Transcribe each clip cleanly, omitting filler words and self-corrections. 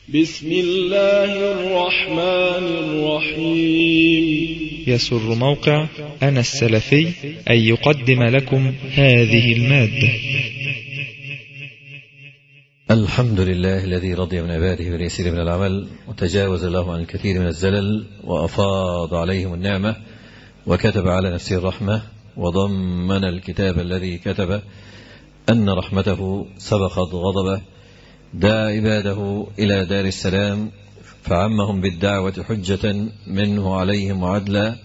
بسم الله الرحمن الرحيم. يسر موقع أنا السلفي أن يقدم لكم هذه المادة. الحمد لله الذي رضي من عباده باليسير من العمل وتجاوز له عن الكثير من الزلل وأفاض عليهم النعمة وكتب على نفسه الرحمة وضمن الكتاب الذي كتب أن رحمته سبقت غضبه، دعا عباده إلى دار السلام فعمهم بالدعوة حجة منه عليهم وعدلا،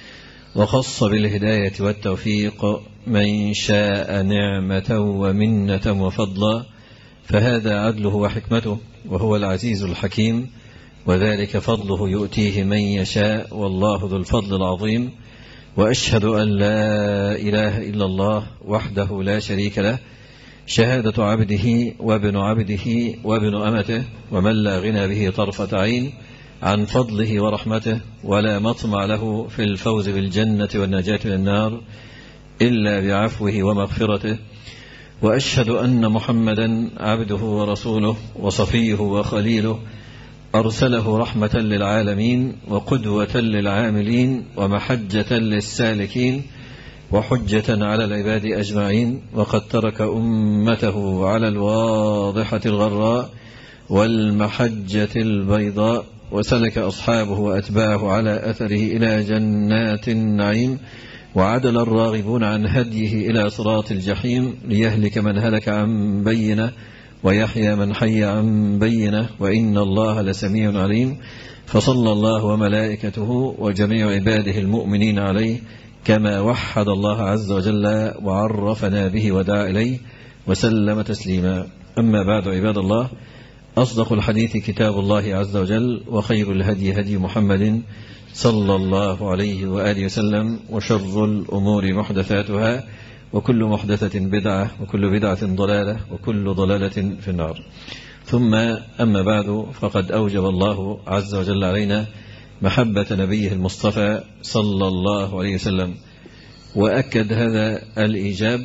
وخص بالهداية والتوفيق من شاء نعمة ومنة وفضلا، فهذا عدله وحكمته وهو العزيز الحكيم، وذلك فضله يؤتيه من يشاء والله ذو الفضل العظيم. وأشهد أن لا إله إلا الله وحده لا شريك له، شهادة عبده وابن عبده وابن أمته، ومن لا غنى به طرفة عين عن فضله ورحمته، ولا مطمع له في الفوز بالجنة والنجاة من النار إلا بعفوه ومغفرته. وأشهد أن محمدا عبده ورسوله وصفيه وخليله، أرسله رحمة للعالمين وقدوة للعاملين ومحجة للسالكين وحجة على العباد أجمعين، وقد ترك أمته على الواضحة الغراء والمحجة البيضاء، وسلك أصحابه وأتباعه على أثره إلى جنات النعيم، وعدل الراغبون عن هديه إلى صراط الجحيم، ليهلك من هلك عن بينه ويحيى من حي عن بينه، وإن الله لسميع عليم. فصلى الله وملائكته وجميع عباده المؤمنين عليه كما وحد الله عز وجل وعرفنا به ودعا إليه، وسلم تسليما. أما بعد، عباد الله، أصدق الحديث كتاب الله عز وجل، وخير الهدي هدي محمد صلى الله عليه وآله وسلم، وشر الأمور محدثاتها، وكل محدثة بدعة، وكل بدعة ضلالة، وكل ضلالة في النار. ثم أما بعد، فقد أوجب الله عز وجل علينا محبة نبيه المصطفى صلى الله عليه وسلم، وأكد هذا الإيجاب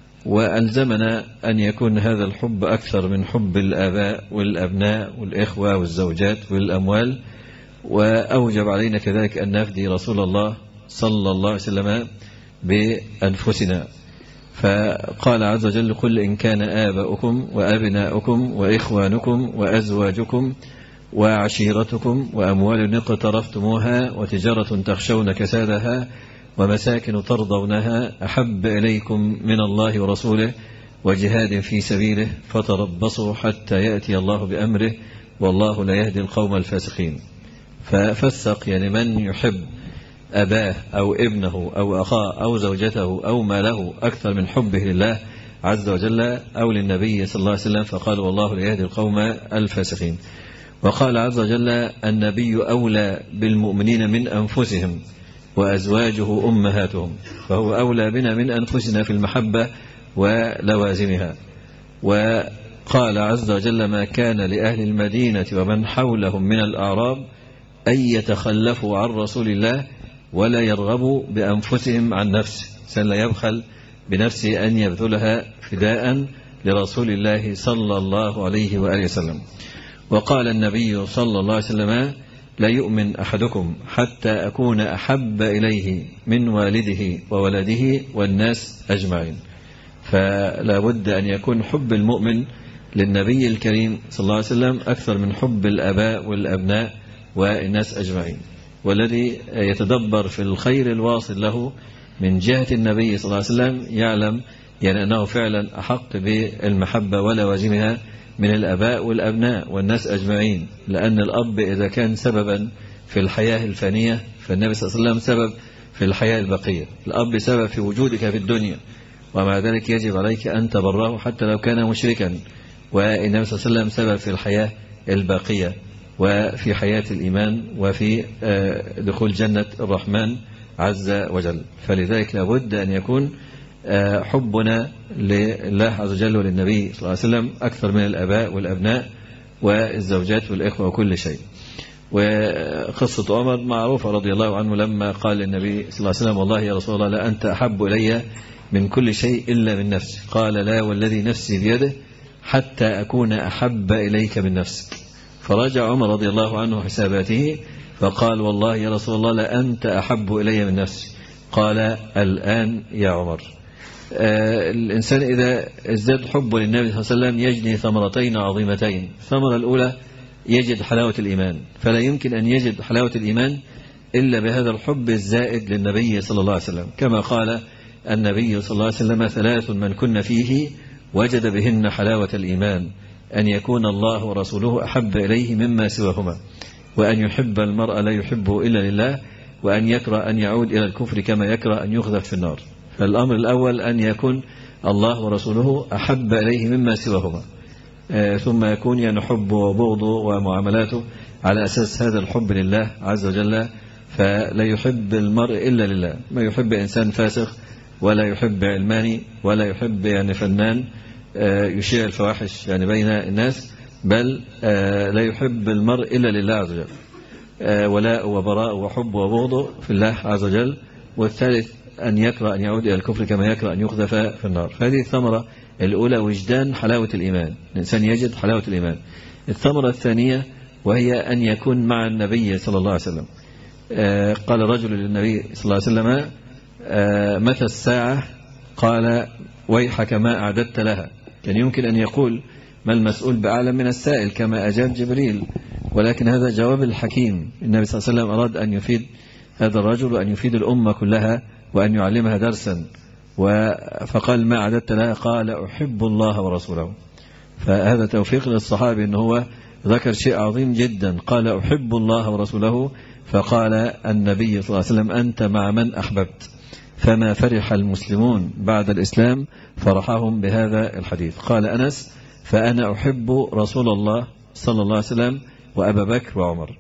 وألزمنا أن يكون هذا الحب أكثر من حب الآباء والأبناء والإخوة والزوجات والأموال، وأوجب علينا كذلك أن نفدي رسول الله صلى الله عليه وسلم بأنفسنا. فقال عز وجل: قل إن كان آباؤكم وأبناؤكم وإخوانكم وأزواجكم وعشيرتكم وأموال اقترفتموها وتجارة تخشون كسادها ومساكن ترضونها أحب إليكم من الله ورسوله وجهاد في سبيله فتربصوا حتى يأتي الله بأمره والله لا يهدي القوم الفاسقين. ففسق يعني من يحب أباه أو ابنه أو أخاه أو زوجته أو ماله أكثر من حبه لله عز وجل أو للنبي صلى الله عليه وسلم، فقال والله لا يهدي القوم الفاسقين. وقال عز وجل: النبي أولى بالمؤمنين من أنفسهم وأزواجه أمهاتهم، فهو أولى بنا من أنفسنا في المحبة ولوازمها. وقال عز وجل: ما كان لأهل المدينة ومن حولهم من الأعراب أن يتخلفوا عن رسول الله ولا يرغبوا بأنفسهم عن نفسه، سلا يبخل بنفسه أن يبذلها فداء لرسول الله صلى الله عليه وآله وسلم. وقال النبي صلى الله عليه وسلم: لا يؤمن أحدكم حتى أكون أحب إليه من والده وولده والناس أجمعين. فلا بد أن يكون حب المؤمن للنبي الكريم صلى الله عليه وسلم أكثر من حب الآباء والأبناء والناس أجمعين. والذي يتدبر في الخير الواصل له من جهة النبي صلى الله عليه وسلم يعلم يعني أنه فعلا أحق بالمحبة ولوازمها من الآباء والأبناء والناس أجمعين، لأن الأب إذا كان سببا في الحياة الفانية فالنبي صلى الله عليه وسلم سبب في الحياة البقية. الأب سبب في وجودك في الدنيا، ومع ذلك يجب عليك أن تبره حتى لو كان مشركا، والنبي صلى الله عليه وسلم سبب في الحياة الباقية وفي حياة الإيمان وفي دخول جنة الرحمن عز وجل. فلذلك لابد أن يكون حبنا لله عز وجل وللنبي صلى الله عليه وسلم أكثر من الآباء والأبناء والزوجات والإخوة وكل شيء. وقصة عمر معروفة رضي الله عنه لما قال للنبي صلى الله عليه وسلم: والله يا رسول الله لا أنت أحب إلي من كل شيء إلا من نفسي. قال: لا والذي نفسي بيده حتى أكون أحب إليك من نفسك. فرجع عمر رضي الله عنه حساباته فقال والله يا رسول الله لأنت أحب إلي من نفسي. قال الآن يا عمر. الإنسان إذا ازداد حبه للنبي صلى الله عليه وسلم يجني ثمرتين عظيمتين. الثمرة الأولى يجد حلاوة الإيمان، فلا يمكن أن يجد حلاوة الإيمان إلا بهذا الحب الزائد للنبي صلى الله عليه وسلم، كما قال النبي صلى الله عليه وسلم 3 من كن فيه وجد بهن حلاوة الإيمان: أن يكون الله ورسوله أحب إليه مما سواهما، وأن يحب المرء لا يحبه إلا لله، وأن يكره أن يعود إلى الكفر كما يكره أن يخذف في النار. فالأمر الأول أن يكون الله ورسوله أحب إليه مما سواهما، ثم يكون يعني حبه وبغضه ومعاملاته على أساس هذا الحب لله عز وجل، فلا يحب المرء إلا لله. ما يحب إنسان فاسق، ولا يحب علماني، ولا يحب يعني فنان يشيع الفواحش يعني بين الناس، بل لا يحب المرء إلا لله عز وجل. ولاء وبراء وحب وبغضه في الله عز وجل. والثالث أن يكره أن يعود إلى الكفر كما يكره أن يقذف في النار. فهذه الثمرة الأولى وجدان حلاوة الإيمان، الإنسان يجد حلاوة الإيمان. الثمرة الثانية وهي أن يكون مع النبي صلى الله عليه وسلم. قال رجل للنبي صلى الله عليه وسلم متى الساعة؟ قال ويحك ما أعددت لها. كان يمكن أن يقول ما المسؤول بأعلم من السائل كما أجاب جبريل، ولكن هذا جواب الحكيم. النبي صلى الله عليه وسلم أراد أن يفيد هذا الرجل وأن يفيد الأمة كلها وأن يعلمها درسا، فقال ما أعددت لها؟ قال أحب الله ورسوله. فهذا توفيق للصحابي أنه هو ذكر شيء عظيم جدا، قال أحب الله ورسوله، فقال النبي صلى الله عليه وسلم أنت مع من أحببت. فما فرح المسلمون بعد الإسلام فرحهم بهذا الحديث. قال أنس فأنا أحب رسول الله صلى الله عليه وسلم وأبا بكر وعمر.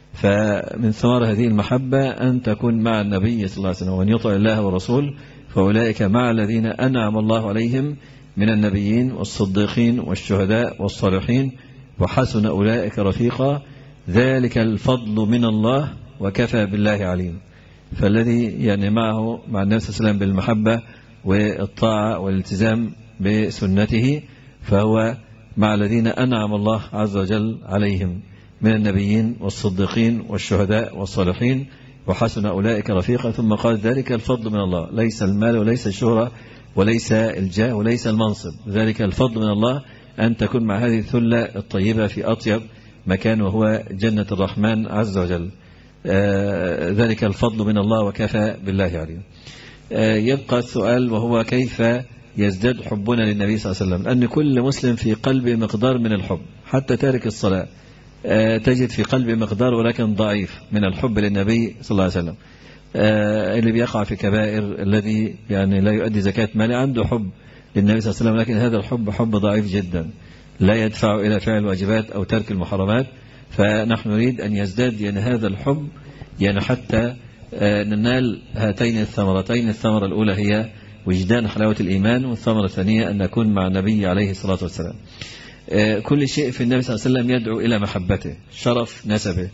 فمن ثمار هذه المحبة أن تكون مع النبي صلى الله عليه وسلم وأن يطع الله ورسوله، فأولئك مع الذين أنعم الله عليهم من النبيين والصديقين والشهداء والصالحين وحسن أولئك رفيقا، ذلك الفضل من الله وكفى بالله عليم. فالذي يعني معه مع النبي صلى الله عليه وسلم بالمحبة والطاعة والالتزام بسنته فهو مع الذين أنعم الله عز وجل عليهم من النبيين والصديقين والشهداء والصالحين وحسن أولئك رفيقا. ثم قال ذلك الفضل من الله، ليس المال وليس الشهرة وليس الجاه وليس المنصب، ذلك الفضل من الله أن تكون مع هذه الثلة الطيبة في أطيب مكان وهو جنة الرحمن عز وجل. ذلك الفضل من الله وكفى بالله عليم. يبقى السؤال وهو كيف يزداد حبنا للنبي صلى الله عليه وسلم؟ أن كل مسلم في قلبه مقدار من الحب، حتى تارك الصلاة تجد في قلبه مقدار ولكن ضعيف من الحب للنبي صلى الله عليه وسلم. اللي بيقع في كبائر، الذي يعني لا يؤدي زكاة ماله، عنده حب للنبي صلى الله عليه وسلم، لكن هذا الحب حب ضعيف جدا لا يدفع إلى فعل الواجبات أو ترك المحرمات. فنحن نريد أن يزداد يعني هذا الحب يعني حتى ننال هاتين الثمرتين. الثمرة الأولى هي وجدان حلاوة الإيمان، والثمرة الثانية أن نكون مع النبي عليه الصلاة والسلام. كل شيء في النبي صلى الله عليه وسلم يدعو إلى محبته، شرف نسبه،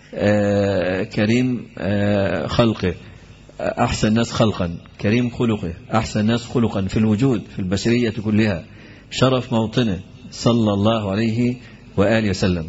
كريم خلقه، أحسن الناس خلقا، كريم خلقه، أحسن الناس خلقا في الوجود في البشرية كلها، شرف موطنه صلى الله عليه وآله وسلم.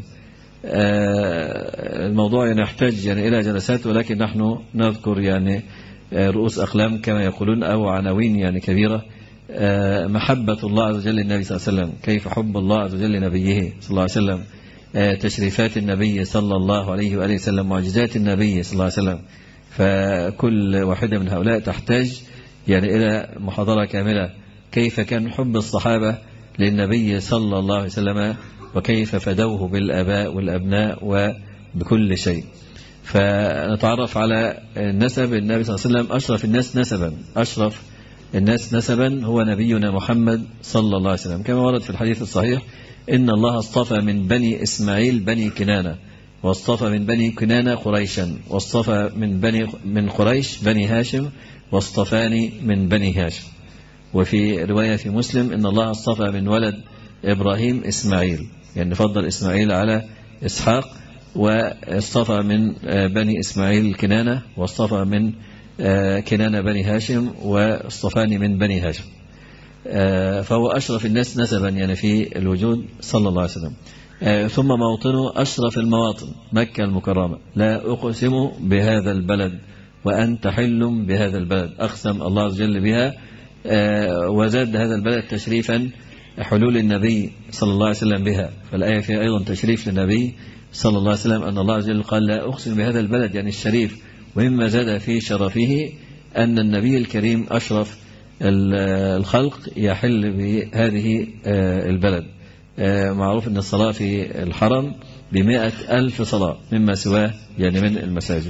الموضوع يعني يحتاج يعني إلى جلسات، ولكن نحن نذكر يعني رؤوس أقلام كما يقولون أو عناوين يعني كبيرة. محبة الله عز وجل للنبي صلى الله عليه وسلم، كيف حب الله عز وجل لنبيه صلى الله عليه وسلم، تشريفات النبي صلى الله عليه وآله وسلم، معجزات النبي صلى الله عليه وسلم. فكل واحدة من هؤلاء تحتاج يعني إلى محاضرة كاملة. كيف كان حب الصحابة للنبي صلى الله عليه وسلم، وكيف فدوه بالآباء والأبناء وبكل شيء. فنتعرف على نسب النبي صلى الله عليه وسلم. أشرف الناس نسبا، أشرف الناس نسبا هو نبينا محمد صلى الله عليه وسلم، كما ورد في الحديث الصحيح إن الله اصطفى من بني إسماعيل بني كنانة، واصطفى من بني كنانة قريشا، واصطفى من قريش بني هاشم، واصطفاني من بني هاشم. وفي رواية في مسلم إن الله اصطفى من ولد إبراهيم إسماعيل، يعني فضل إسماعيل على إسحاق، واصطفى من بني إسماعيل كنانة، واصطفى من كنانة بني هاشم، واصطفاني من بني هاشم. فهو أشرف الناس نسبا يعني في الوجود صلى الله عليه وسلم. ثم موطنه أشرف المواطن مكة المكرمة، لا أقسم بهذا البلد وأنت حل بهذا البلد، أقسم الله عز وجل بها. وزاد هذا البلد تشريفا حلول النبي صلى الله عليه وسلم بها، فالآية فيها أيضا تشريف للنبي صلى الله عليه وسلم أن الله عز وجل قال لا أقسم بهذا البلد يعني الشريف. ومما زاد في شرفه أن النبي الكريم أشرف الخلق يحل بهذه البلد. معروف أن الصلاة في الحرم ب100,000 صلاة مما سواه يعني من المساجد.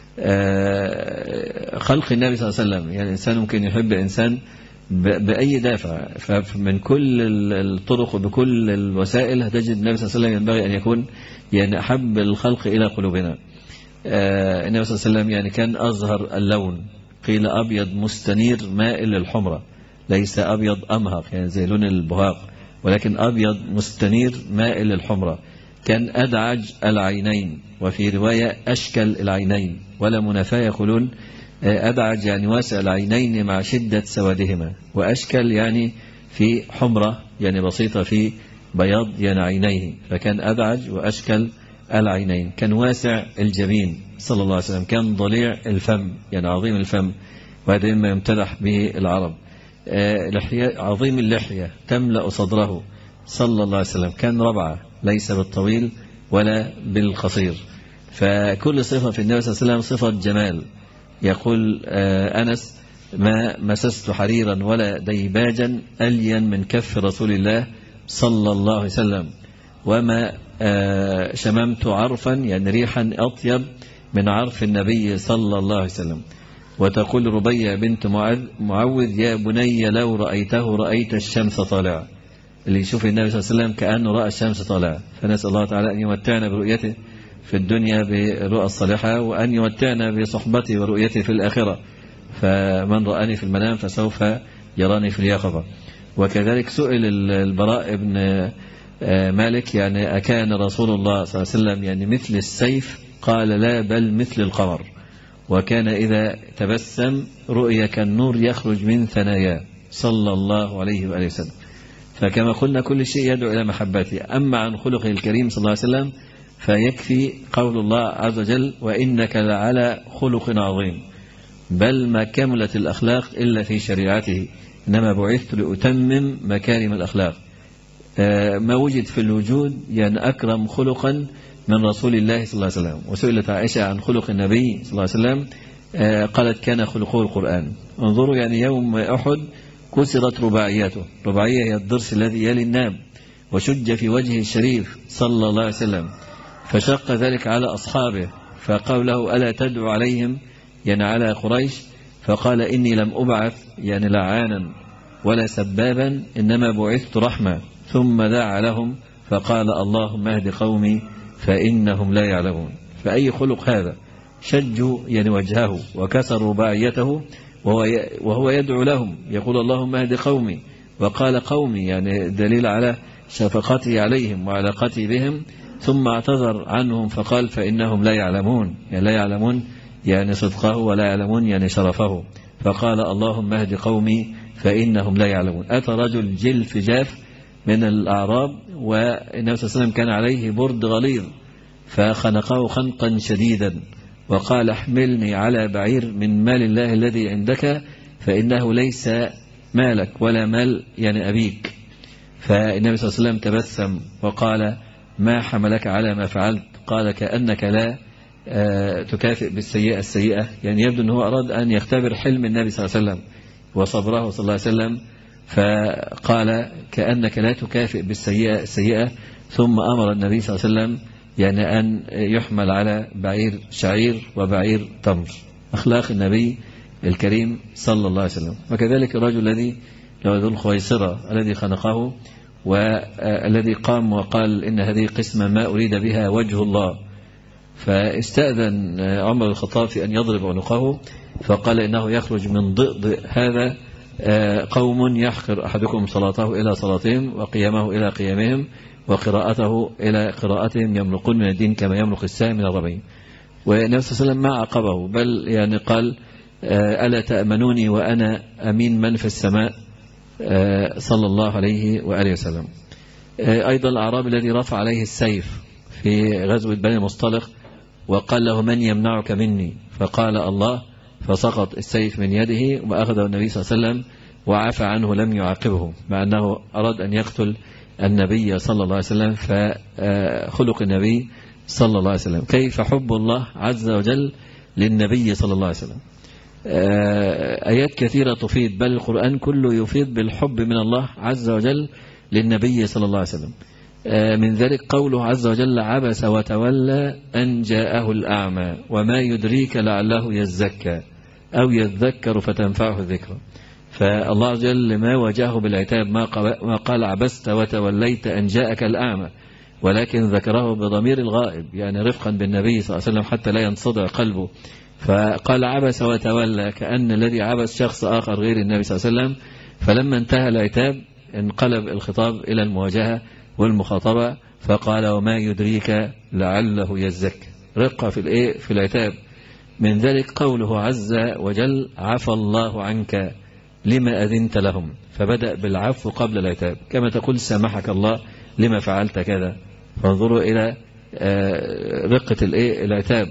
خلق النبي صلى الله عليه وسلم يعني الإنسان ممكن يحب إنسان بأي دافع، فمن كل الطرق وبكل الوسائل هتجد النبي صلى الله عليه وسلم ينبغي أن يكون يعني أحب الخلق إلى قلوبنا. النبي صلى الله عليه وسلم يعني كان أزهر اللون، قيل أبيض مستنير مائل للحمرة، ليس أبيض أمهق يعني زي لون البهاق، ولكن أبيض مستنير مائل للحمرة. كان أدعج العينين، وفي رواية أشكل العينين، ولا منافاة يقولون أدعج يعني واسع العينين مع شدة سوادهما، وأشكل يعني في حمرة يعني بسيطة في بياض يعني عينيه، فكان أدعج وأشكل العينين. كان واسع الجبين صلى الله عليه وسلم، كان ضليع الفم يعني عظيم الفم، وهذا مما يمتدح به العرب. عظيم اللحية تملأ صدره صلى الله عليه وسلم، كان ربعة ليس بالطويل ولا بالقصير. فكل صفة في النبي صلى الله عليه وسلم صفة جمال. يقول أنس ما مسست حريرا ولا ديباجا ألين من كف رسول الله صلى الله عليه وسلم، وما شممت عرفا يعني ريحا أطيب من عرف النبي صلى الله عليه وسلم. وتقول ربيع بنت معوذ يا بني لو رأيته رأيت الشمس طالعة، اللي يشوف النبي صلى الله عليه وسلم كأنه رأى الشمس طالعة. فنسأل الله تعالى أن يمتعنا برؤيته في الدنيا بالرؤى الصالحة، وأن يمتعنا بصحبته ورؤيته في الآخرة. فمن رآني في المنام فسوف يراني في اليقظة. وكذلك سئل البراء بن مالك يعني أكان رسول الله صلى الله عليه وسلم يعني مثل السيف؟ قال لا بل مثل القمر، وكان إذا تبسم رؤيا كالنور يخرج من ثناياه صلى الله عليه وآله وسلم. فكما قلنا كل شيء يدعو إلى محبته. أما عن خلقه الكريم صلى الله عليه وسلم فيكفي قول الله عز وجل وإنك لعلى خلق عظيم، بل ما كملت الأخلاق إلا في شريعته، إنما بعثت لأتمم مكارم الأخلاق. ما وجد في الوجود يعني أكرم خلقا من رسول الله صلى الله عليه وسلم. وسئلت عائشة عن خلق النبي صلى الله عليه وسلم قالت كان خلقه القرآن. انظروا يعني يوم أحد كسرت رباعيته، رباعية هي الضرس الذي يلي الناب، وشج في وجهه الشريف صلى الله عليه وسلم، فشق ذلك على أصحابه، فقال له ألا تدعو عليهم يعني على قريش؟ فقال إني لم أبعث يعني لعانا ولا سبابا، إنما بعثت رحمة. ثم دعا لهم فقال اللهم اهد قومي فإنهم لا يعلمون. فأي خلق هذا؟ شجوا يعني وجهه وكسروا رباعيته وهو يدعو لهم يقول اللهم اهد قومي، وقال قومي يعني دليل على شفقته عليهم وعلاقته بهم. ثم اعتذر عنهم فقال فإنهم لا يعلمون، يعني لا يعلمون يعني صدقه ولا يعلمون يعني شرفه. فقال اللهم اهد قومي فإنهم لا يعلمون. أتى رجل جلف جاف من الأعراب، والنبي صلى الله عليه وسلم كان عليه برد غليظ، فخنقه خنقا شديدا وقال احملني على بعير من مال الله الذي عندك فإنه ليس مالك ولا مال يعني أبيك. فالنبي صلى الله عليه وسلم تبسم وقال ما حملك على ما فعلت؟ قال كأنك لا تكافئ بالسيئة السيئة، يعني يبدو أنه أراد أن يختبر حلم النبي صلى الله عليه وسلم وصبره صلى الله عليه وسلم، فقال كأنك لا تكافئ بالسيئة السيئة. ثم أمر النبي صلى الله عليه وسلم يعني أن يحمل على بعير شعير وبعير تمر، أخلاق النبي الكريم صلى الله عليه وسلم. وكذلك الرجل الذي له ذو الخويصرة الذي خنقه، والذي قام وقال إن هذه قسمة ما أريد بها وجه الله، فاستأذن عمر الخطاب في أن يضرب عنقه، فقال إنه يخرج من ضئضئ هذا قوم يحقر أحدكم صلاته إلى صلاتهم وقيامه إلى قيامهم وقراءته إلى قراءتهم، يملقون من الدين كما يملق السهم من الرمي. والنبي صلى الله عليه وسلم ما عقبه، بل يعني قال ألا تأمنوني وأنا أمين من في السماء صلى الله عليه وآله وسلم. أيضا الأعرابي الذي رفع عليه السيف في غزوة بني المصطلق وقال له من يمنعك مني؟ فقال الله، فسقط السيف من يده وأخذه النبي صلى الله عليه وسلم وعفى عنه لم يعاقبه، مع أنه أراد أن يقتل النبي صلى الله عليه وسلم. فخلق النبي صلى الله عليه وسلم كيف حب الله عز وجل للنبي صلى الله عليه وسلم. آيات كثيرة تفيد، بل القرآن كله يفيد بالحب من الله عز وجل للنبي صلى الله عليه وسلم. من ذلك قوله عز وجل عبس وتولى أن جاءه الأعمى وما يدريك لعله يزكى أو يذكر فتنفعه الذكرى. فالله عز وجل ما واجهه بالعتاب ما قال عبست وتوليت أن جاءك الأعمى، ولكن ذكره بضمير الغائب، يعني رفقا بالنبي صلى الله عليه وسلم حتى لا ينصدع قلبه. فقال عبس وتولى كأن الذي عبس شخص آخر غير النبي صلى الله عليه وسلم. فلما انتهى العتاب انقلب الخطاب إلى المواجهة والمخاطبة، فقال وما يدريك لعله يزكى، رقة في العتاب. من ذلك قوله عز وجل عفى الله عنك لما أذنت لهم، فبدأ بالعفو قبل العتاب، كما تقول سامحك الله لما فعلت كذا. فانظروا إلى رقة العتاب.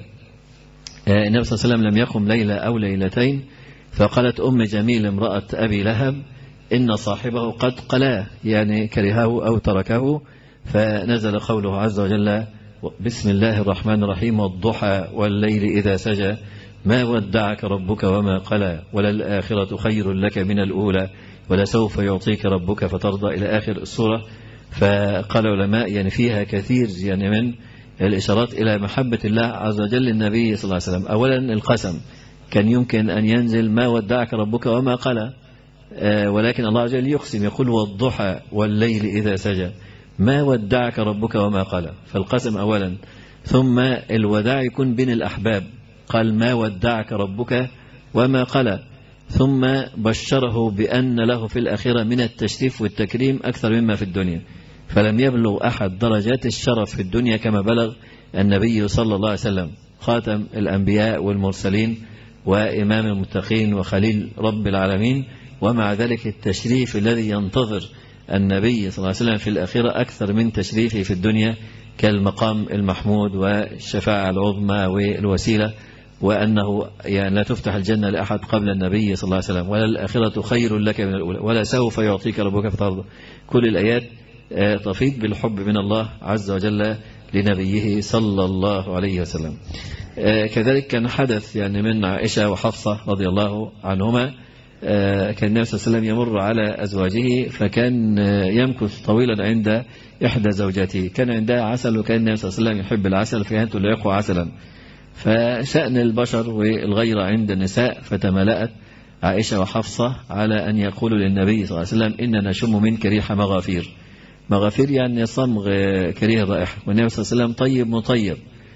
النبي صلى الله عليه وسلم لم يقم ليلة أو ليلتين فقالت أم جميل امرأة أبي لهب إن صاحبه قد قلاه، يعني كرهه أو تركه. فنزل قوله عز وجل بسم الله الرحمن الرحيم والضحى والليل إذا سجى ما ودعك ربك وما قلى وللآخرة خير لك من الأولى ولسوف يعطيك ربك فترضى إلى آخر السورة. فقال العلماء يعني فيها كثير يعني من الإشارات إلى محبة الله عز وجل للنبي صلى الله عليه وسلم. أولا القسم، كان يمكن أن ينزل ما ودعك ربك وما قلى، ولكن الله عز وجل يقسم يقول والضحى والليل إذا سجى ما ودعك ربك وما قلى، فالقسم أولا. ثم الوداع يكون بين الأحباب، قال ما ودعك ربك وما قلى، ثم بشره بأن له في الآخرة من التشريف والتكريم أكثر مما في الدنيا. فلم يبلغ أحد درجات الشرف في الدنيا كما بلغ النبي صلى الله عليه وسلم، خاتم الأنبياء والمرسلين وإمام المتقين وخليل رب العالمين. ومع ذلك التشريف الذي ينتظر النبي صلى الله عليه وسلم في الآخرة أكثر من تشريفه في الدنيا، كالمقام المحمود والشفاعة العظمى والوسيلة، وأنه يعني لا تفتح الجنة لأحد قبل النبي صلى الله عليه وسلم، ولا الآخرة خير لك من الأولى ولا سوف يعطيك ربك فترضى. كل الآيات تفيض بالحب من الله عز وجل لنبيه صلى الله عليه وسلم. كذلك كان حدث يعني من عائشة وحفصة رضي الله عنهما، كان النبي صلى الله عليه وسلم يمر على أزواجه فكان يمكث طويلا عند إحدى زوجاته، كان عندها عسل وكان النبي صلى الله عليه وسلم يحب العسل فكانت تلعقه عسلا. فشأن البشر والغيرة عند النساء فتملأت عائشة وحفصة على أن يقولوا للنبي صلى الله عليه وسلم إننا نشم منك ريح مغافير. مغافير يعني صمغ كريه الرائحة، والنبي صلى الله عليه وسلم طيب مطيب.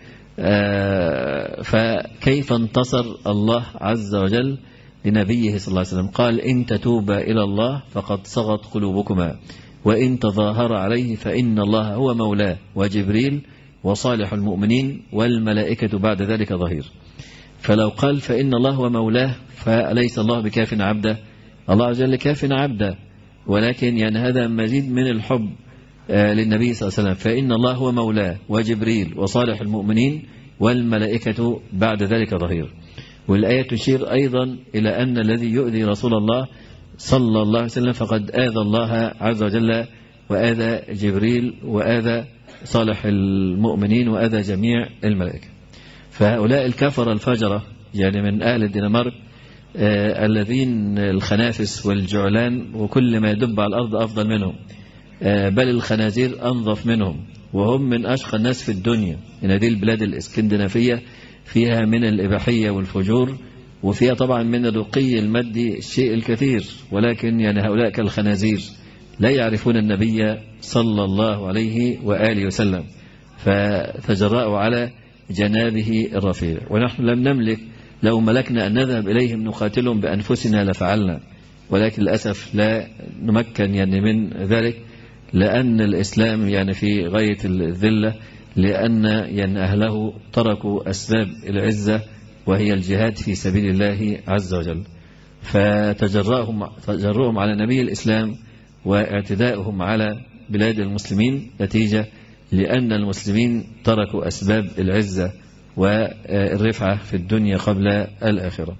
فكيف انتصر الله عز وجل لنبيه صلى الله عليه وسلم؟ قال إن تتوبا إلى الله فقد صغت قلوبكما وإن تظاهر عليه فإن الله هو مولاه وجبريل وصالح المؤمنين والملائكة بعد ذلك ظهير. فلو قال فإن الله هو مولاه فأليس الله بكاف عبده؟ الله عز وجل كاف عبده، ولكن يعني هذا مزيد من الحب للنبي صلى الله عليه وسلم. فإن الله هو مولاه وجبريل وصالح المؤمنين والملائكة بعد ذلك ظهير. والآية تشير أيضا إلى أن الذي يؤذي رسول الله صلى الله عليه وسلم فقد آذى الله عز وجل وآذى جبريل وآذى صالح المؤمنين وآذى جميع الملائكة. فهؤلاء الكفر الفجرة يعني من أهل الدنمارك الذين الخنافس والجعلان وكل ما يدب على الأرض أفضل منهم، بل الخنازير أنظف منهم، وهم من أشقى الناس في الدنيا. إن هذه البلاد الإسكندنافية فيها من الإباحية والفجور، وفيها طبعا من الرقي المادي الشيء الكثير، ولكن يعني هؤلاء كالخنازير لا يعرفون النبي صلى الله عليه وآله وسلم، فتجرأوا على جنابه الرفيع. ونحن لم نملك، لو ملكنا أن نذهب إليهم نقاتلهم بأنفسنا لفعلنا، ولكن للأسف لا نمكن يعني من ذلك، لأن الإسلام يعني في غاية الذلة، لأن يعني أهله تركوا أسباب العزة وهي الجهاد في سبيل الله عز وجل. فتجرؤهم على نبي الإسلام واعتداؤهم على بلاد المسلمين نتيجة لأن المسلمين تركوا أسباب العزة والرفعة في الدنيا قبل الآخرة.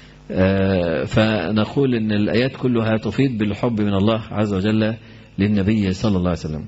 فنقول أن الآيات كلها تفيد بالحب من الله عز وجل للنبي صلى الله عليه وسلم.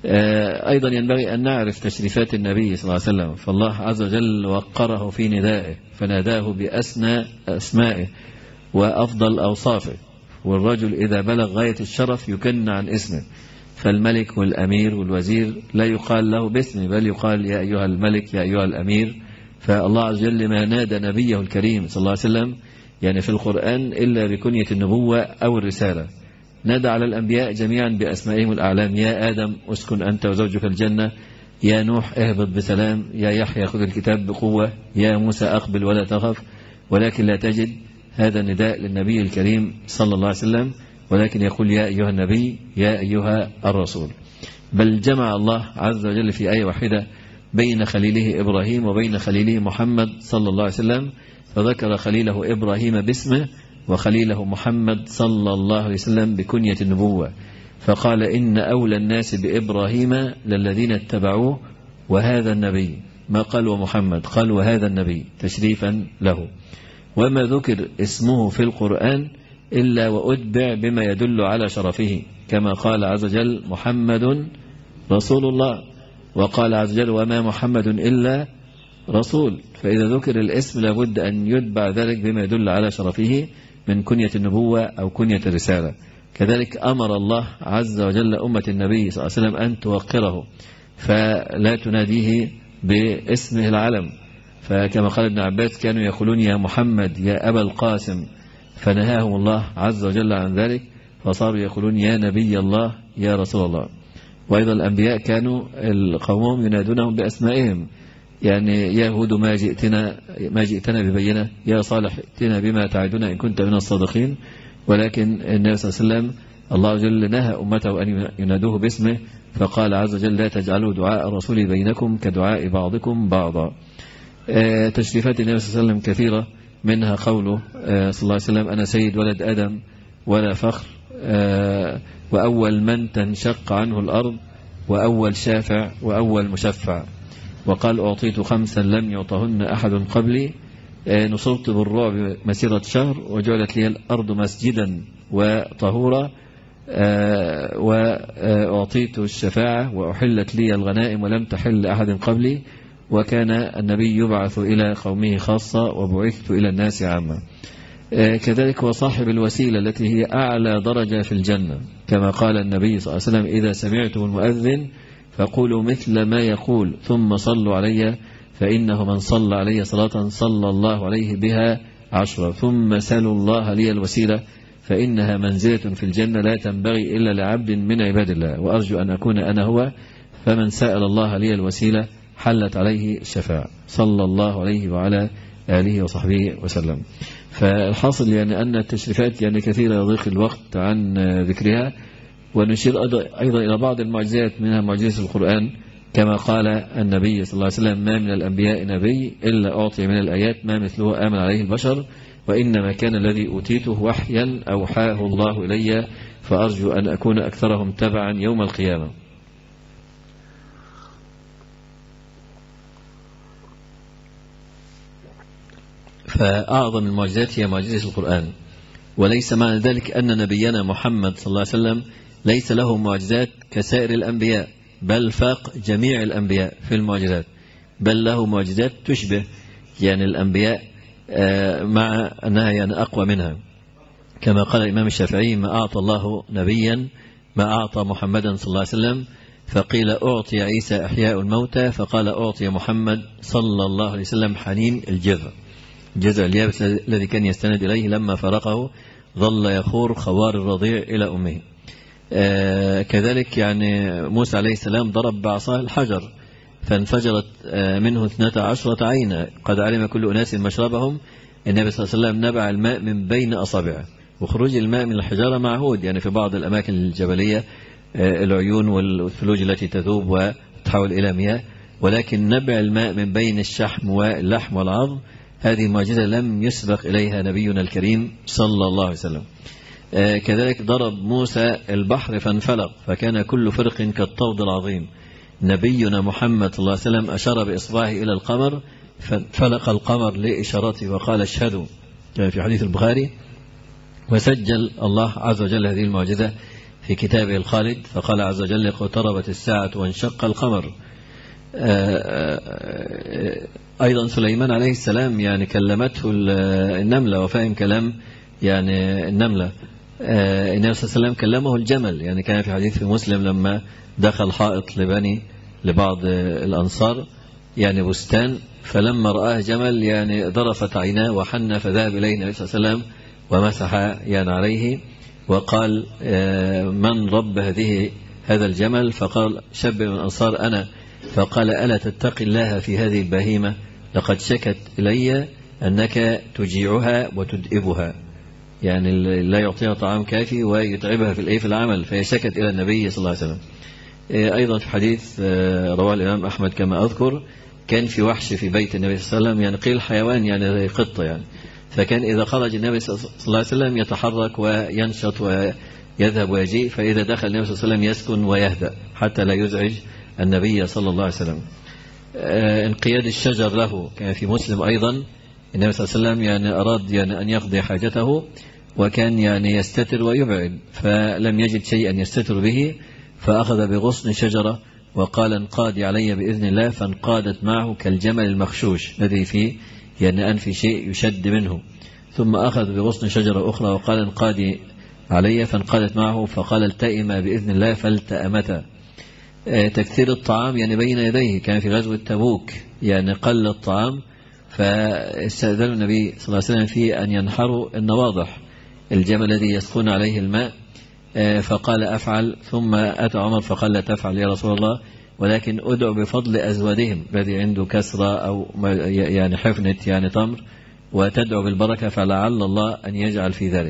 أيضا ينبغي أن نعرف تشريفات النبي صلى الله عليه وسلم، فالله عز وجل وقره في ندائه فناداه بأسنى أسمائه وأفضل أوصافه، والرجل إذا بلغ غاية الشرف يكن عن اسمه، فالملك والأمير والوزير لا يقال له باسمه بل يقال يا أيها الملك يا أيها الأمير. فالله عز وجل ما نادى نبيه الكريم صلى الله عليه وسلم يعني في القرآن إلا بكنية النبوة أو الرسالة. نادى على الأنبياء جميعا بأسمائهم الأعلام: يا آدم اسكن أنت وزوجك الجنة، يا نوح اهبط بسلام، يا يحيى خذ الكتاب بقوة، يا موسى أقبل ولا تخف. ولكن لا تجد هذا النداء للنبي الكريم صلى الله عليه وسلم، ولكن يقول يا أيها النبي يا أيها الرسول. بل جمع الله عز وجل في آية واحدة بين خليله إبراهيم وبين خليله محمد صلى الله عليه وسلم، فذكر خليله إبراهيم باسمه وخليله محمد صلى الله عليه وسلم بكنية النبوة، فقال إن أولى الناس بإبراهيم للذين اتبعوه وهذا النبي، ما قال ومحمد، قال وهذا النبي تشريفا له. وما ذكر اسمه في القرآن إلا وأتبع بما يدل على شرفه، كما قال عز وجل محمد رسول الله، وقال عز وجل وما محمد إلا رسول. فإذا ذكر الاسم لابد أن يتبع ذلك بما يدل على شرفه من كنية النبوة أو كنية الرسالة. كذلك أمر الله عز وجل أمة النبي صلى الله عليه وسلم أن توقره، فلا تناديه باسمه العلم، فكما قال ابن عباس كانوا يقولون يا محمد يا أبا القاسم، فنهاهم الله عز وجل عن ذلك فصاروا يقولون يا نبي الله يا رسول الله. وأيضا الأنبياء كانوا القوم ينادونهم بأسمائهم، يعني يا هود ما جئتنا ببينة، يا صالح ائتنا بما تعدنا إن كنت من الصادقين. ولكن النبي صلى الله عليه وسلم الله عز وجل نهى أمته أن ينادوه باسمه، فقال عز وجل لا تجعلوا دعاء الرسول بينكم كدعاء بعضكم بعضا. تشريفات النبي صلى الله عليه وسلم كثيرة، منها قوله صلى الله عليه وسلم أنا سيد ولد آدم ولا فخر، وأول من تنشق عنه الأرض، وأول شافع وأول مشفع. وقال أعطيت 5 لم يعطهن أحد قبلي، نصرت بالرعب مسيرة شهر، وجعلت لي الأرض مسجدا وطهورا، وأعطيت الشفاعة، وأحلت لي الغنائم ولم تحل أحد قبلي، وكان النبي يبعث إلى قومه خاصة وبعثت إلى الناس عامة. كذلك هو صاحب الوسيلة التي هي أعلى درجة في الجنة، كما قال النبي صلى الله عليه وسلم إذا سمعتم المؤذن فقولوا مثل ما يقول ثم صلوا علي، فإنه من صلى علي صلاة صلى الله عليه بها 10، ثم سلوا الله لي الوسيلة فإنها منزلة في الجنة لا تنبغي إلا لعبد من عباد الله، وأرجو أن أكون أنا هو، فمن سأل الله لي الوسيلة حلت عليه الشفاعة، صلى الله عليه وعلى آله وصحبه وسلم. فالحاصل يعني أن التشريفات يعني كثيرة يضيق الوقت عن ذكرها. ونشير أيضا إلى بعض المعجزات، منها معجزة القرآن، كما قال النبي صلى الله عليه وسلم ما من الأنبياء نبي إلا أعطي من الآيات ما مثله آمن عليه البشر، وإنما كان الذي أوتيته وحيا أوحاه الله إلي، فأرجو أن أكون أكثرهم تبعا يوم القيامة. فأعظم المعجزات هي معجزة القرآن، وليس معنى ذلك أن نبينا محمد صلى الله عليه وسلم ليس له معجزات كسائر الأنبياء، بل فاق جميع الأنبياء في المعجزات، بل له معجزات تشبه يعني الأنبياء مع أنها يعني أقوى منها، كما قال الإمام الشافعي ما أعطى الله نبيا ما أعطى محمدا صلى الله عليه وسلم، فقيل أعطي عيسى إحياء الموتى، فقال أعطي محمد صلى الله عليه وسلم حنين الجذع اليابس الذي كان يستند إليه لما فرقه ظل يخور خوار الرضيع إلى أمه. كذلك يعني موسى عليه السلام ضرب بعصاه الحجر فانفجرت منه 12 عينا، قد علم كل أناس مشربهم. النبي صلى الله عليه وسلم نبع الماء من بين أصابعه، وخروج الماء من الحجارة معهود يعني في بعض الأماكن الجبلية، العيون والثلوج التي تذوب وتحول إلى مياه، ولكن نبع الماء من بين الشحم واللحم والعظم هذه معجزة لم يسبق إليها نبينا الكريم صلى الله عليه وسلم. كذلك ضرب موسى البحر فانفلق فكان كل فرق كالطود العظيم. نبينا محمد صلى الله عليه وسلم أشار بإصبعه إلى القمر فانفلق القمر لإشارته وقال اشهدوا، كما في حديث البخاري. وسجل الله عز وجل هذه المعجزة في كتابه الخالد فقال عز وجل اقتربت الساعة وانشق القمر. أيضا سليمان عليه السلام يعني كلمته النملة وفهم كلام يعني النملة. النبي صلى الله عليه وسلم كلمه الجمل، يعني كان في حديث في مسلم لما دخل حائط لبعض الأنصار يعني بستان، فلما رآه جمل يعني ضرفت عيناه وحن فذهب إليه النبي صلى الله عليه وسلم ومسح يعني عليه وقال من رب هذا الجمل؟ فقال شاب من الأنصار أنا. فقال ألا تتقي الله في هذه البهيمة؟ لقد شكت إلي أنك تجيعها وتدئبها، يعني لا يعطيها طعام كافي ويتعبها في العمل، فهي شكت إلى النبي صلى الله عليه وسلم. أيضا في حديث رواه الإمام أحمد كما أذكر كان في وحش في بيت النبي صلى الله عليه وسلم، يعني قيل حيوان يعني زي قطة يعني، فكان إذا خرج النبي صلى الله عليه وسلم يتحرك وينشط ويذهب ويجيء، فإذا دخل النبي صلى الله عليه وسلم يسكن ويهدأ حتى لا يزعج النبي صلى الله عليه وسلم. انقياد الشجر له كان في مسلم أيضا. النبي صلى الله عليه وسلم يعني أراد يعني أن يقضي حاجته وكان يعني يستتر ويبعد، فلم يجد شيئا يستتر به فأخذ بغصن شجرة وقال انقادي علي بإذن الله، فانقادت معه كالجمل المخشوش الذي فيه يعني أنفي شيء يشد منه. ثم أخذ بغصن شجرة أخرى وقال انقادي علي، فانقادت معه فقال التئما بإذن الله فالتأمتا. تكثير الطعام يعني بين يديه، كان في غزوة تبوك يعني قل الطعام فاستأذن النبي صلى الله عليه وسلم في أن ينحروا النواضح الجمل الذي يسقون عليه الماء، فقال أفعل. ثم أتى عمر فقال لا تفعل يا رسول الله، ولكن أدعو بفضل أزوادهم الذي عنده كسرة أو يعني حفنة يعني تمر وتدعو بالبركة فلعل الله أن يجعل في ذلك.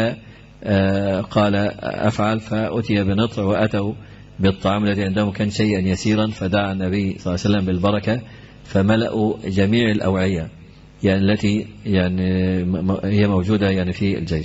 فقال أفعل، فأتي بنطع وأتوا بالطعام الذي عندهم كان شيئا يسيرا، فدعا النبي صلى الله عليه وسلم بالبركة فملأوا جميع الأوعية يعني التي يعني هي موجودة يعني في الجيش.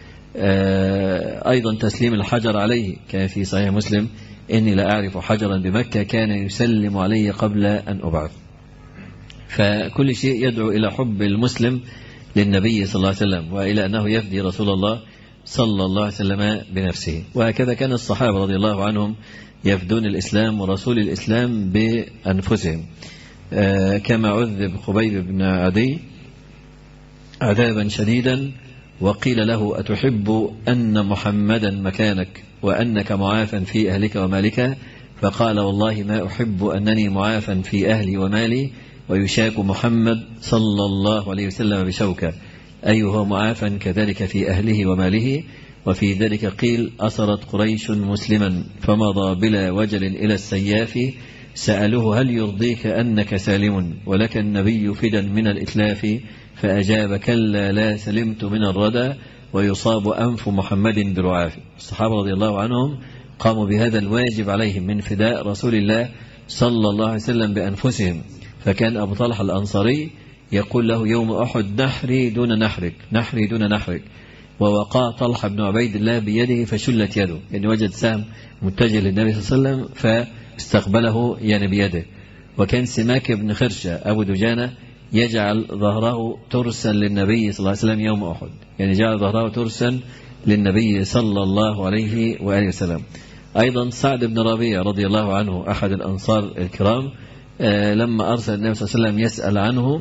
أيضا تسليم الحجر عليه كان في صحيح مسلم إني لا أعرف حجرا بمكة كان يسلم علي قبل أن أبعث. فكل شيء يدعو إلى حب المسلم للنبي صلى الله عليه وسلم وإلى أنه يفدي رسول الله صلى الله عليه وسلم بنفسه. وهكذا كان الصحابة رضي الله عنهم يفدون الإسلام ورسول الإسلام بأنفسهم، كما عذب خبيب بن عدي عذابا شديدا وقيل له أتحب أن محمدا مكانك وأنك معافا في أهلك ومالك؟ فقال والله ما أحب أنني معافا في أهلي ومالي ويشاك محمد صلى الله عليه وسلم بشوكة، أي هو معافا كذلك في أهله وماله. وفي ذلك قيل أسرت قريش مسلما فمضى بلا وجل إلى السياف، سألوه هل يرضيك أنك سالم ولك النبي فدا من الإتلاف؟ فأجاب كلا لا سلمت من الردى ويصاب أنف محمد برعاف. الصحابة رضي الله عنهم قاموا بهذا الواجب عليهم من فداء رسول الله صلى الله عليه وسلم بأنفسهم. فكان أبو طلحة الأنصاري يقول له يوم أحد نحري دون نحرك، نحري دون نحرك، ووقع طلحة بن عبيد الله بيده فشلت يده، يعني وجد سهم متجه للنبي صلى الله عليه وسلم فاستقبله يعني بيده. وكان سماك بن خرشة أبو دجانة يجعل ظهره ترسا للنبي صلى الله عليه وسلم يوم أحد، يعني جعل ظهره ترسا للنبي صلى الله عليه وآله وسلم. أيضا سعد بن ربيع رضي الله عنه أحد الأنصار الكرام لما أرسل النبي صلى الله عليه وسلم يسأل عنه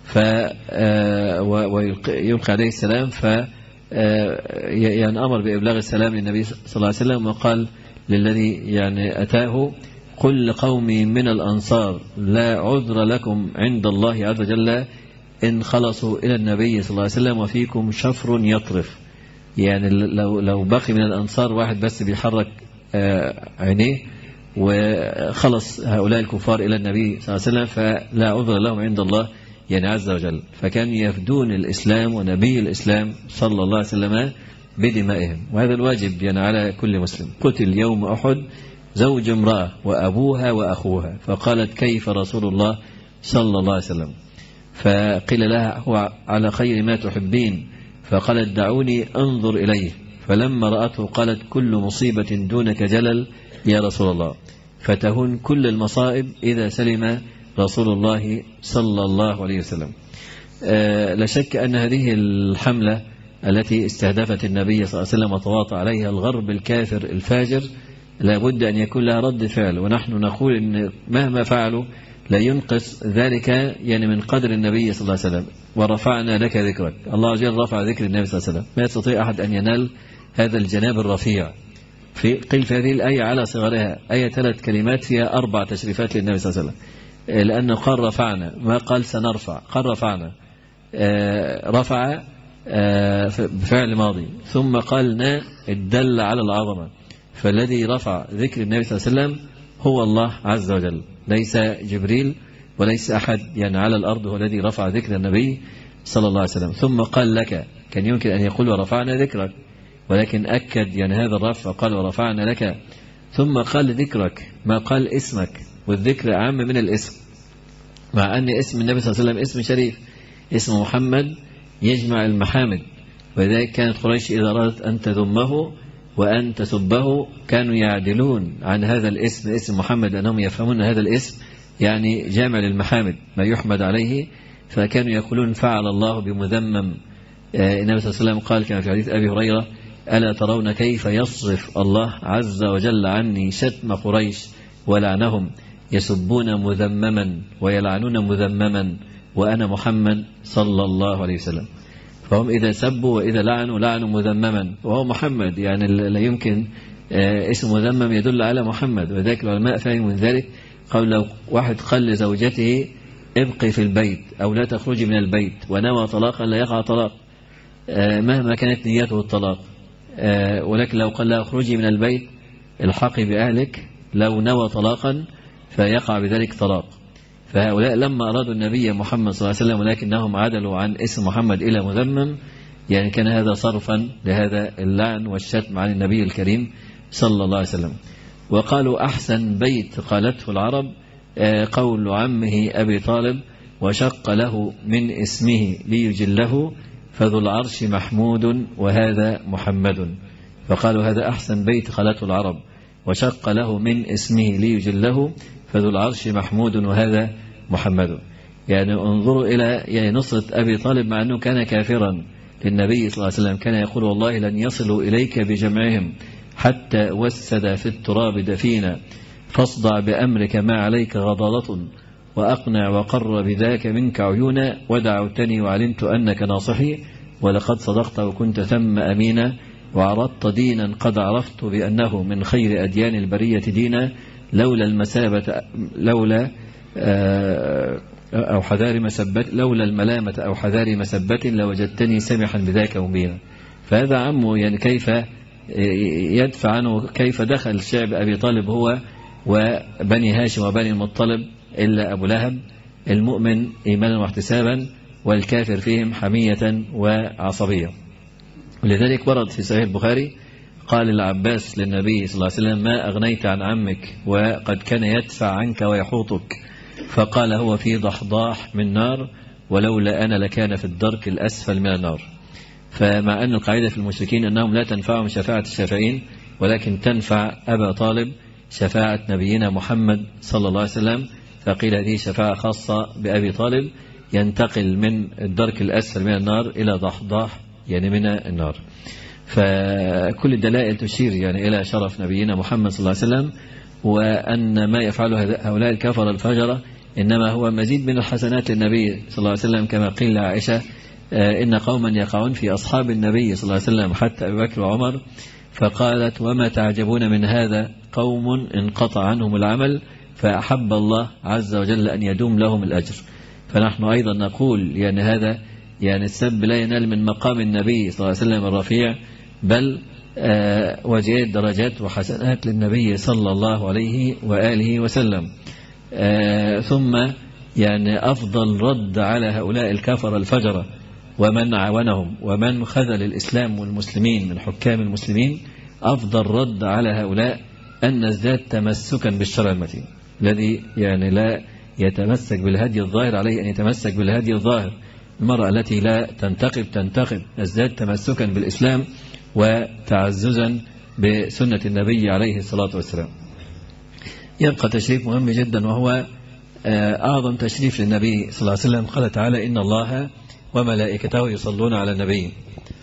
ويلقي عليه السلام يعني أمر بإبلاغ السلام للنبي صلى الله عليه وسلم وقال للذي يعني أتاه قل لقومي من الأنصار لا عذر لكم عند الله عز وجل إن خلصوا إلى النبي صلى الله عليه وسلم وفيكم شفر يطرف، يعني لو بقي من الأنصار واحد بس بيحرك عينيه وخلص هؤلاء الكفار إلى النبي صلى الله عليه وسلم فلا عذر لهم عند الله يعني عز وجل. فكان يفدون الإسلام ونبي الإسلام صلى الله عليه وسلم بدمائهم، وهذا الواجب يعني على كل مسلم. قتل يوم أحد زوج امرأة وأبوها وأخوها، فقالت كيف رسول الله صلى الله عليه وسلم؟ فقيل لها هو على خير ما تحبين، فقالت دعوني أنظر إليه، فلما رأته قالت كل مصيبة دونك جلل يا رسول الله، فتهون كل المصائب إذا سلم رسول الله صلى الله عليه وسلم. لا شك أن هذه الحملة التي استهدفت النبي صلى الله عليه وسلم وتواطأ عليها الغرب الكافر الفاجر لابد أن يكون لها رد فعل، ونحن نقول إن مهما فعلوا لا ينقص ذلك يعني من قدر النبي صلى الله عليه وسلم. ورفعنا لك ذكرك، الله عز وجل رفع ذكر النبي صلى الله عليه وسلم، ما يستطيع أحد أن ينال هذا الجناب الرفيع. قيل في هذه الآية على صغرها، آية 3 كلمات فيها 4 تشريفات للنبي صلى الله عليه وسلم، لأنه قال رفعنا، ما قال سنرفع، قال رفعنا. رفع بفعل ماضي، ثم قالنا الدل على العظمة. فالذي رفع ذكر النبي صلى الله عليه وسلم هو الله عز وجل، ليس جبريل وليس أحد يعني على الأرض هو الذي رفع ذكر النبي صلى الله عليه وسلم. ثم قال لك، كان يمكن أن يقول ورفعنا ذكرك، ولكن أكد يعني هذا الرفع، قال ورفعنا لك. ثم قال ذكرك، ما قال اسمك، والذكر أعم من الاسم، مع أن اسم النبي صلى الله عليه وسلم اسم شريف، اسم محمد يجمع المحامد. ولذلك كانت قريش إذا أرادت أن تذمه وأن تسبه كانوا يعدلون عن هذا الاسم، اسم محمد، لأنهم يفهمون هذا الاسم يعني جامع للمحامد ما يحمد عليه، فكانوا يقولون فعل الله بمذمم. النبي صلى الله عليه وسلم قال كما في حديث أبي هريرة: ألا ترون كيف يصرف الله عز وجل عني شتم قريش ولعنهم، يسبون مذمما ويلعنون مذمما وأنا محمد صلى الله عليه وسلم. فهم إذا سبوا وإذا لعنوا مذمما وهو محمد، يعني لا يمكن اسم مذمم يدل على محمد. وذلك العلماء فهموا من ذلك، قال لو واحد قال لزوجته ابقي في البيت أو لا تخرجي من البيت ونوى طلاقا لا يقع طلاق مهما كانت نيته الطلاق، ولكن لو قال لا اخرجي من البيت الحقي بأهلك لو نوى طلاقا فيقع بذلك طلاق. فهؤلاء لما أرادوا النبي محمد صلى الله عليه وسلم ولكنهم عدلوا عن اسم محمد إلى مذمم، يعني كان هذا صرفا لهذا اللعن والشتم عن النبي الكريم صلى الله عليه وسلم. وقالوا أحسن بيت قالته العرب قول عمه أبي طالب: وشق له من اسمه ليجله فذو العرش محمود وهذا محمد. فقالوا هذا أحسن بيت قالته العرب، وشق له من اسمه ليجله فذو العرش محمود وهذا محمد. يعني انظروا إلى يعني نصرة أبي طالب مع أنه كان كافرا للنبي صلى الله عليه وسلم، كان يقول والله لن يصلوا إليك بجمعهم حتى وسد في التراب دفينا، فاصدع بأمرك ما عليك غضاضة، وأقنع وقر بذاك منك عيونا، ودعوتني وعلمت أنك ناصحي، ولقد صدقت وكنت ثم أمينا، وعرضت دينا قد عرفت بأنه من خير أديان البرية دينا، لولا المسابة أو حذار مسبة، لولا الملامة أو حذار مسبة لوجدتني سمحا بذاك مبينا. فهذا عمه يعني كيف يدفع عنه، كيف دخل شعب أبي طالب هو وبني هاشم وبني المطلب إلا أبو لهب، المؤمن إيمانا واحتسابا والكافر فيهم حمية وعصبية. ولذلك ورد في صحيح البخاري قال العباس للنبي صلى الله عليه وسلم: ما أغنيت عن عمك وقد كان يدفع عنك ويحوطك؟ فقال: هو في ضحضاح من نار، ولولا أنا لكان في الدرك الأسفل من النار. فمع أن القاعدة في المشركين أنهم لا تنفعهم شفاعة الشافعين، ولكن تنفع أبا طالب شفاعة نبينا محمد صلى الله عليه وسلم، فقيل هذه شفاعة خاصة بأبي طالب، ينتقل من الدرك الأسفل من النار إلى ضحضاح يعني من النار. فكل الدلائل تشير يعني إلى شرف نبينا محمد صلى الله عليه وسلم، وأن ما يفعله هؤلاء الكفر الفجرة إنما هو مزيد من الحسنات للنبي صلى الله عليه وسلم، كما قيل لعائشة: إن قوما يقعون في أصحاب النبي صلى الله عليه وسلم حتى أبي بكر وعمر. فقالت: وما تعجبون من هذا؟ قوم انقطع عنهم العمل فأحب الله عز وجل أن يدوم لهم الأجر. فنحن أيضا نقول يعني هذا يعني السب لا ينال من مقام النبي صلى الله عليه وسلم الرفيع، بل وجهات درجات وحسنات للنبي صلى الله عليه وآله وسلم. ثم يعني أفضل رد على هؤلاء الكفر الفجرة ومن عاونهم ومن خذل الإسلام والمسلمين من حكام المسلمين، أفضل رد على هؤلاء أن نزداد تمسكا بالشرع المتين، الذي يعني لا يتمسك بالهدي الظاهر عليه أن يتمسك بالهدي الظاهر. المرأة التي لا تنتقب نزداد تمسكا بالإسلام وتعززا بسنة النبي عليه الصلاة والسلام. يبقى تشريف مهم جدا، وهو أعظم تشريف للنبي صلى الله عليه وسلم. قال تعالى: إن الله وملائكته يصلون على النبي.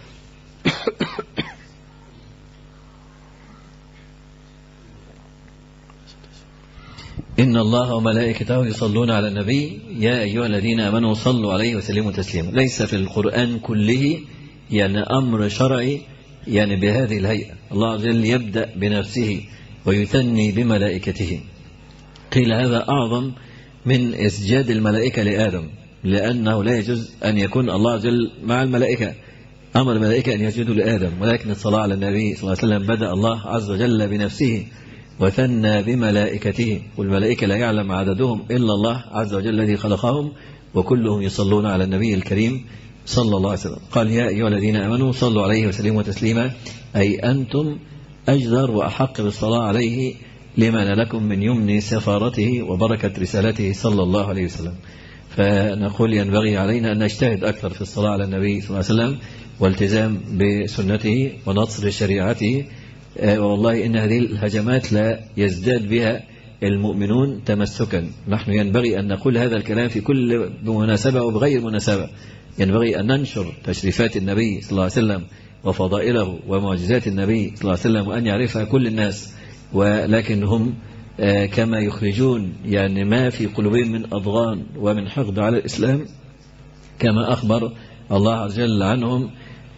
إن الله وملائكته يصلون على النبي يا أيها الذين آمنوا صلوا عليه وسلموا تسليما. ليس في القرآن كله يعني أمر شرعي يعني بهذه الهيئة. الله عز وجل يبدأ بنفسه ويثني بملائكته. قيل هذا أعظم من إسجاد الملائكة لآدم، لأنه لا يجوز أن يكون الله عز وجل مع الملائكة، أمر الملائكة أن يسجدوا لآدم، ولكن الصلاة على النبي صلى الله عليه وسلم بدأ الله عز وجل بنفسه وثنى بملائكته، والملائكة لا يعلم عددهم إلا الله عز وجل الذي خلقهم، وكلهم يصلون على النبي الكريم صلى الله عليه وسلم. قال: يا أيها الذين آمنوا صلوا عليه وسلموا تسليما، أي أنتم أجدر وأحق بالصلاة عليه لما لكم من يمن سفارته وبركة رسالته صلى الله عليه وسلم. فنقول ينبغي علينا أن نجتهد أكثر في الصلاة على النبي صلى الله عليه وسلم والتزام بسنته ونصر شريعته. والله إن هذه الهجمات لا يزداد بها المؤمنون تمسكا. نحن ينبغي أن نقول هذا الكلام في كل مناسبة وبغير مناسبة. ينبغي أن ننشر تشريفات النبي صلى الله عليه وسلم وفضائله ومعجزات النبي صلى الله عليه وسلم، وأن يعرفها كل الناس، ولكن هم كما يخرجون يعني ما في قلوبهم من أضغان ومن حقد على الإسلام كما أخبر الله عز وجل عنهم،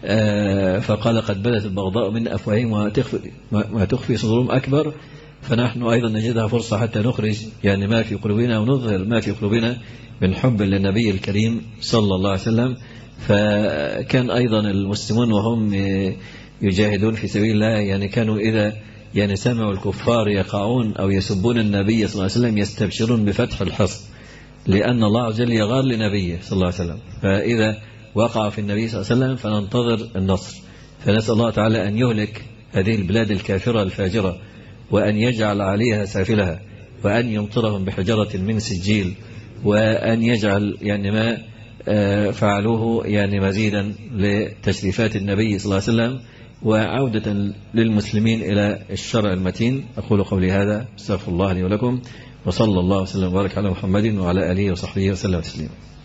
فقال: قد بدت البغضاء من أفواههم وما تخفي صدورهم أكبر. فنحن أيضا نجدها فرصة حتى نخرج يعني ما في قلوبنا ونظهر ما في قلوبنا من حب للنبي الكريم صلى الله عليه وسلم. فكان أيضا المسلمون وهم يجاهدون في سبيل الله يعني كانوا إذا يعني سمعوا الكفار يقعون أو يسبون النبي صلى الله عليه وسلم يستبشرون بفتح الحصن، لأن الله عز وجل يغار لنبيه صلى الله عليه وسلم. فإذا وقع في النبي صلى الله عليه وسلم فننتظر النصر. فنسأل الله تعالى أن يهلك هذه البلاد الكافرة الفاجرة، وأن يجعل عليها سافلها، وأن يمطرهم بحجرة من سجيل، وأن يجعل يعني ما فعلوه يعني مزيدا لتشريفات النبي صلى الله عليه وسلم وعودة للمسلمين إلى الشرع المتين. أقول قولي هذا، استغفر الله لي ولكم، وصلى الله وسلم وبارك على محمد وعلى آله وصحبه وسلم تسليما.